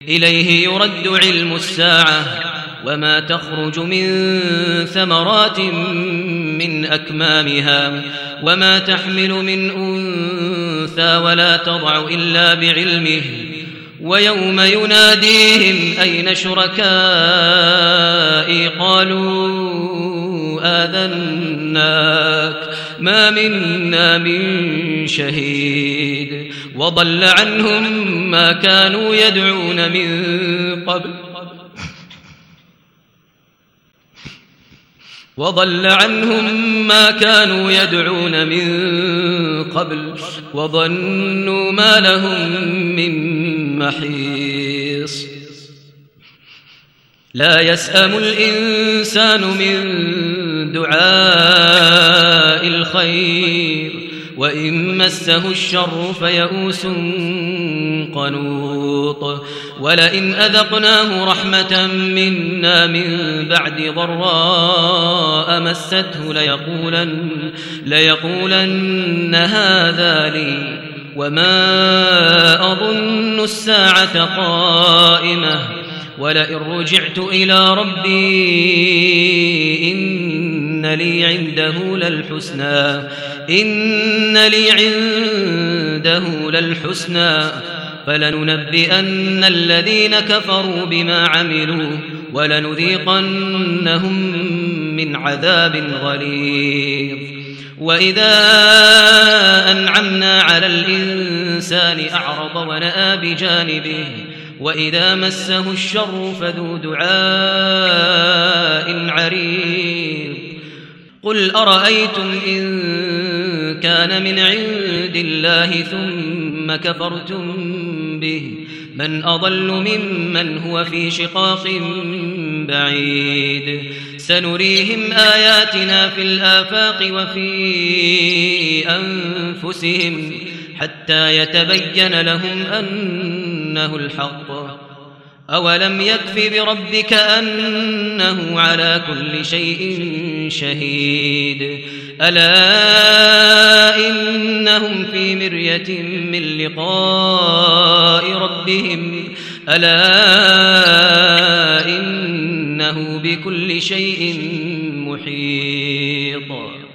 إليه يرد علم الساعة وما تخرج من ثمرات من أكمامها وما تحمل من أنثى ولا تضع إلا بعلمه ويوم يناديهم أين شركائي قالوا آذناك ما منا من شهيد وضل عنهم ما كانوا يدعون من قبل وظنوا ما لهم من محيص لا يسأم الإنسان من دعاء الخير وإن مسه الشر فيئوس قنوط ولئن أذقناه رحمة منا من بعد ضراء مسته ليقولن هذا لي وما أظن الساعة قائمة ولئن رجعت إلى ربي إن لي عنده للحسنى فلننبئن الذين كفروا بما عملوا ولنذيقنهم من عذاب غليظ وإذا أنعمنا على الإنسان أعرض ونأى بجانبه وإذا مسه الشر فذو دعاء عريض قل أرأيتم إن كان من عند الله ثم كفرتم به من أضل ممن هو في شقاق بعيد سنريهم آياتنا في الآفاق وفي أنفسهم حتى يتبين لهم أنه الحق أولم يكف بربك أنه على كل شيء شهيد ألا إنهم في مرية من لقاء ربهم ألا إنه بكل شيء محيط